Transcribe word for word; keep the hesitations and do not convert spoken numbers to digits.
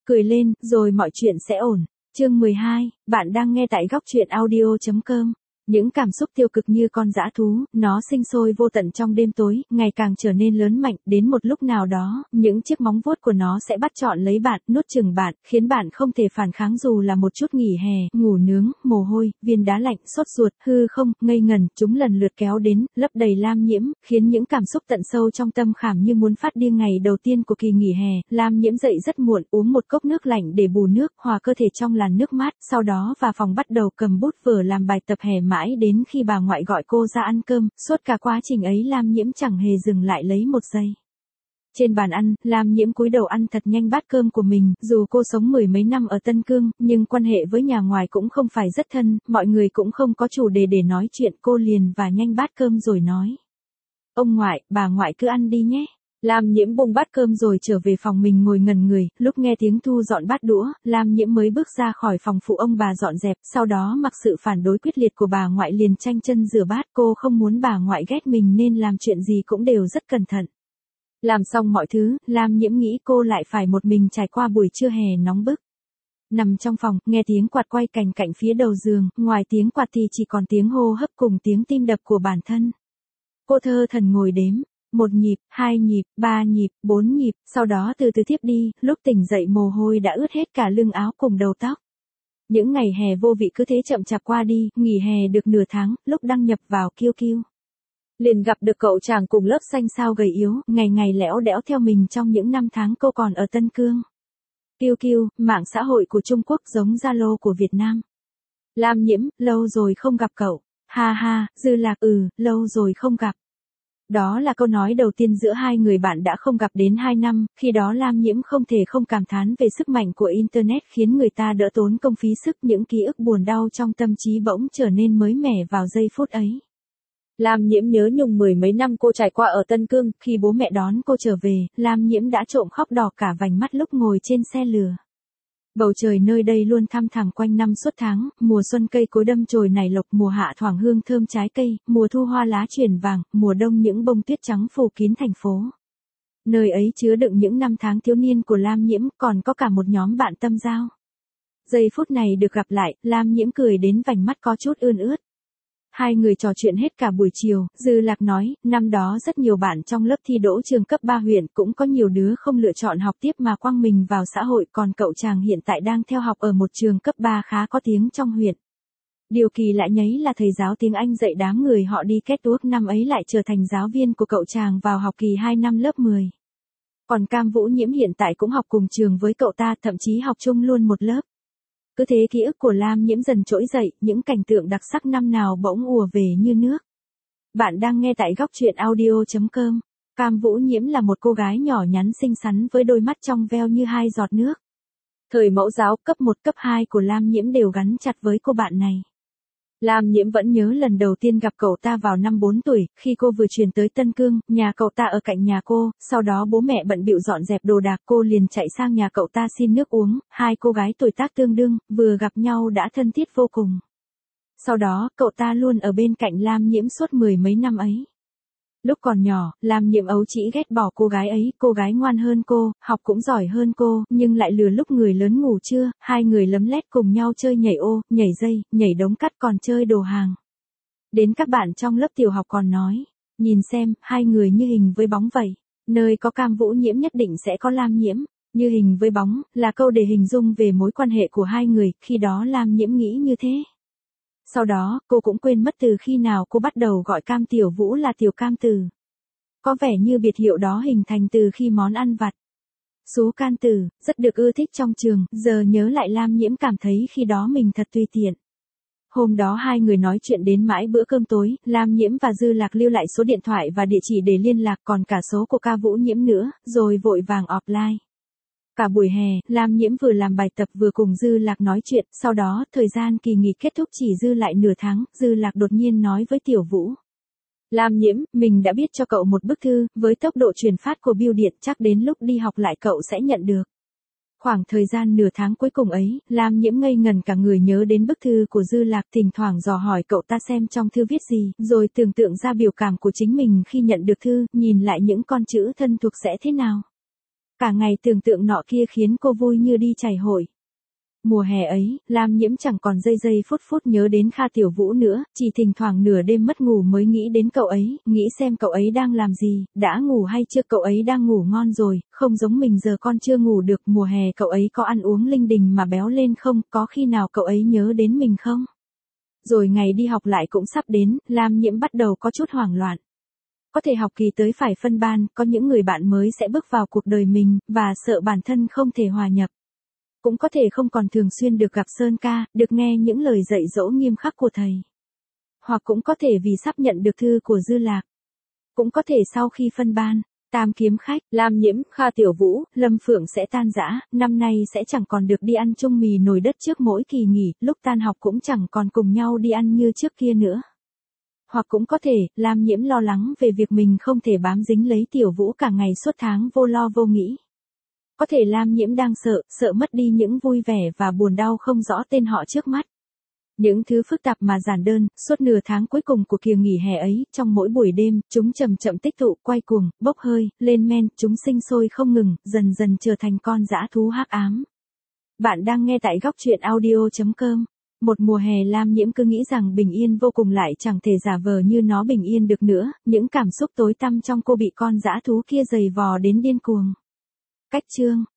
cười lên, rồi mọi chuyện sẽ ổn. Chương mười hai, bạn đang nghe tại góc truyện audio chấm com. Những cảm xúc tiêu cực như con dã thú, nó sinh sôi vô tận trong đêm tối, ngày càng trở nên lớn mạnh, đến một lúc nào đó, những chiếc móng vuốt của nó sẽ bắt trọn lấy bạn, nuốt chửng bạn, khiến bạn không thể phản kháng dù là một chút nghỉ hè, ngủ nướng, mồ hôi, viên đá lạnh, sốt ruột, hư không, ngây ngần, chúng lần lượt kéo đến, lấp đầy Lam Nhiễm, khiến những cảm xúc tận sâu trong tâm khảm như muốn phát điên. Ngày đầu tiên của kỳ nghỉ hè, Lam Nhiễm dậy rất muộn, uống một cốc nước lạnh để bù nước, hòa cơ thể trong làn nước mát, sau đó vào phòng bắt đầu cầm bút vở làm bài tập hè mãi đến khi bà ngoại gọi cô ra ăn cơm, suốt cả quá trình ấy Lam Nhiễm chẳng hề dừng lại lấy một giây. Trên bàn ăn, Lam Nhiễm cúi đầu ăn thật nhanh bát cơm của mình, dù cô sống mười mấy năm ở Tân Cương, nhưng quan hệ với nhà ngoài cũng không phải rất thân, mọi người cũng không có chủ đề để nói chuyện, cô liền và nhanh bát cơm rồi nói. Ông ngoại, bà ngoại cứ ăn đi nhé. Lam Nhiễm buông bát cơm rồi trở về phòng mình ngồi ngần người, lúc nghe tiếng Thu dọn bát đũa, Lam Nhiễm mới bước ra khỏi phòng phụ ông bà dọn dẹp, sau đó mặc sự phản đối quyết liệt của bà ngoại liền tranh chân rửa bát, cô không muốn bà ngoại ghét mình nên làm chuyện gì cũng đều rất cẩn thận. Làm xong mọi thứ, Lam Nhiễm nghĩ cô lại phải một mình trải qua buổi trưa hè nóng bức. Nằm trong phòng, nghe tiếng quạt quay cành cạnh phía đầu giường, ngoài tiếng quạt thì chỉ còn tiếng hô hấp cùng tiếng tim đập của bản thân. Cô thơ thần ngồi đếm. Một nhịp, hai nhịp, ba nhịp, bốn nhịp, sau đó từ từ thiếp đi, lúc tỉnh dậy mồ hôi đã ướt hết cả lưng áo cùng đầu tóc. Những ngày hè vô vị cứ thế chậm chạp qua đi, nghỉ hè được nửa tháng, lúc đăng nhập vào Q Q. Liền gặp được cậu chàng cùng lớp xanh xao gầy yếu, ngày ngày lẽo đẽo theo mình trong những năm tháng cô còn ở Tân Cương. Q Q, mạng xã hội của Trung Quốc giống Zalo của Việt Nam. Lam Nhiễm, lâu rồi không gặp cậu. Ha ha, Dư Lạc, ừ, lâu rồi không gặp. Đó là câu nói đầu tiên giữa hai người bạn đã không gặp đến hai năm, khi đó Lam Nhiễm không thể không cảm thán về sức mạnh của Internet khiến người ta đỡ tốn công phí sức, những ký ức buồn đau trong tâm trí bỗng trở nên mới mẻ vào giây phút ấy. Lam Nhiễm nhớ nhung mười mấy năm cô trải qua ở Tân Cương, khi bố mẹ đón cô trở về, Lam Nhiễm đã trộm khóc đỏ cả vành mắt lúc ngồi trên xe lửa. Bầu trời nơi đây luôn thăm thẳm quanh năm suốt tháng, mùa xuân cây cối đâm chồi nảy lộc, mùa hạ thoảng hương thơm trái cây, mùa thu hoa lá chuyển vàng, mùa đông những bông tuyết trắng phủ kín thành phố. Nơi ấy chứa đựng những năm tháng thiếu niên của Lam Nhiễm, còn có cả một nhóm bạn tâm giao. Giây phút này được gặp lại, Lam Nhiễm cười đến vành mắt có chút ươn ướt. Hai người trò chuyện hết cả buổi chiều, Dư Lạc nói, năm đó rất nhiều bạn trong lớp thi đỗ trường cấp ba huyện, cũng có nhiều đứa không lựa chọn học tiếp mà quăng mình vào xã hội, còn cậu chàng hiện tại đang theo học ở một trường cấp ba khá có tiếng trong huyện. Điều kỳ lạ nhấy là thầy giáo tiếng Anh dạy đám người họ đi kết tuốc năm ấy lại trở thành giáo viên của cậu chàng vào học kỳ hai năm lớp mười. Còn Cam Vũ Nhiễm hiện tại cũng học cùng trường với cậu ta, thậm chí học chung luôn một lớp. Cứ thế ký ức của Lam Nhiễm dần trỗi dậy, những cảnh tượng đặc sắc năm nào bỗng ùa về như nước. Bạn đang nghe tại góc truyện audio chấm com. Cam Vũ Nhiễm là một cô gái nhỏ nhắn xinh xắn với đôi mắt trong veo như hai giọt nước. Thời mẫu giáo cấp một cấp hai của Lam Nhiễm đều gắn chặt với cô bạn này. Lam Nhiễm vẫn nhớ lần đầu tiên gặp cậu ta vào năm bốn tuổi, khi cô vừa chuyển tới Tân Cương, nhà cậu ta ở cạnh nhà cô, sau đó bố mẹ bận bịu dọn dẹp đồ đạc, cô liền chạy sang nhà cậu ta xin nước uống, hai cô gái tuổi tác tương đương, vừa gặp nhau đã thân thiết vô cùng. Sau đó, cậu ta luôn ở bên cạnh Lam Nhiễm suốt mười mấy năm ấy. Lúc còn nhỏ, Lam Nhiễm ấu trĩ ghét bỏ cô gái ấy, cô gái ngoan hơn cô, học cũng giỏi hơn cô, nhưng lại lừa lúc người lớn ngủ trưa, hai người lấm lét cùng nhau chơi nhảy ô, nhảy dây, nhảy đống cắt còn chơi đồ hàng. Đến các bạn trong lớp tiểu học còn nói, nhìn xem, hai người như hình với bóng vậy, nơi có Cam Vũ Nhiễm nhất định sẽ có Lam Nhiễm, như hình với bóng, là câu để hình dung về mối quan hệ của hai người, khi đó Lam Nhiễm nghĩ như thế. Sau đó, cô cũng quên mất từ khi nào cô bắt đầu gọi Cam Tiểu Vũ là Tiểu Cam Tử. Có vẻ như biệt hiệu đó hình thành từ khi món ăn vặt sú can tử, rất được ưa thích trong trường, giờ nhớ lại Lam Nhiễm cảm thấy khi đó mình thật tùy tiện. Hôm đó hai người nói chuyện đến mãi bữa cơm tối, Lam Nhiễm và Dư Lạc lưu lại số điện thoại và địa chỉ để liên lạc, còn cả số của Ca Vũ Nhiễm nữa, rồi vội vàng offline. Cả buổi hè, Lam Nhiễm vừa làm bài tập vừa cùng Dư Lạc nói chuyện, sau đó, thời gian kỳ nghỉ kết thúc chỉ dư lại nửa tháng, Dư Lạc đột nhiên nói với Tiểu Vũ. Lam Nhiễm, mình đã viết cho cậu một bức thư, với tốc độ truyền phát của bưu điện chắc đến lúc đi học lại cậu sẽ nhận được. Khoảng thời gian nửa tháng cuối cùng ấy, Lam Nhiễm ngây ngần cả người nhớ đến bức thư của Dư Lạc, thỉnh thoảng dò hỏi cậu ta xem trong thư viết gì, rồi tưởng tượng ra biểu cảm của chính mình khi nhận được thư, nhìn lại những con chữ thân thuộc sẽ thế nào. Cả ngày tưởng tượng nọ kia khiến cô vui như đi chảy hội. Mùa hè ấy, Lam Nhiễm chẳng còn giây giây phút phút nhớ đến Kha Tiểu Vũ nữa, chỉ thỉnh thoảng nửa đêm mất ngủ mới nghĩ đến cậu ấy, nghĩ xem cậu ấy đang làm gì, đã ngủ hay chưa, cậu ấy đang ngủ ngon rồi, không giống mình giờ con chưa ngủ được, mùa hè cậu ấy có ăn uống linh đình mà béo lên không, có khi nào cậu ấy nhớ đến mình không? Rồi ngày đi học lại cũng sắp đến, Lam Nhiễm bắt đầu có chút hoảng loạn. Có thể học kỳ tới phải phân ban, có những người bạn mới sẽ bước vào cuộc đời mình, và sợ bản thân không thể hòa nhập. Cũng có thể không còn thường xuyên được gặp Sơn ca, được nghe những lời dạy dỗ nghiêm khắc của thầy. Hoặc cũng có thể vì sắp nhận được thư của Dư Lạc. Cũng có thể sau khi phân ban, tam kiếm khách, Lam Nhiễm, Kha Tiểu Vũ, Lâm Phượng sẽ tan rã, năm nay sẽ chẳng còn được đi ăn chung mì nồi đất trước mỗi kỳ nghỉ, lúc tan học cũng chẳng còn cùng nhau đi ăn như trước kia nữa. Hoặc cũng có thể, Lam Nhiễm lo lắng về việc mình không thể bám dính lấy Tiểu Vũ cả ngày suốt tháng vô lo vô nghĩ. Có thể Lam Nhiễm đang sợ, sợ mất đi những vui vẻ và buồn đau không rõ tên họ trước mắt. Những thứ phức tạp mà giản đơn, suốt nửa tháng cuối cùng của kỳ nghỉ hè ấy, trong mỗi buổi đêm, chúng chậm chậm tích tụ, quay cuồng, bốc hơi, lên men, chúng sinh sôi không ngừng, dần dần trở thành con dã thú hắc ám. Bạn đang nghe tại góc truyện audio chấm com. Một mùa hè Lam Nhiễm cứ nghĩ rằng bình yên vô cùng lại chẳng thể giả vờ như nó bình yên được nữa, những cảm xúc tối tăm trong cô bị con dã thú kia giày vò đến điên cuồng. Cách chương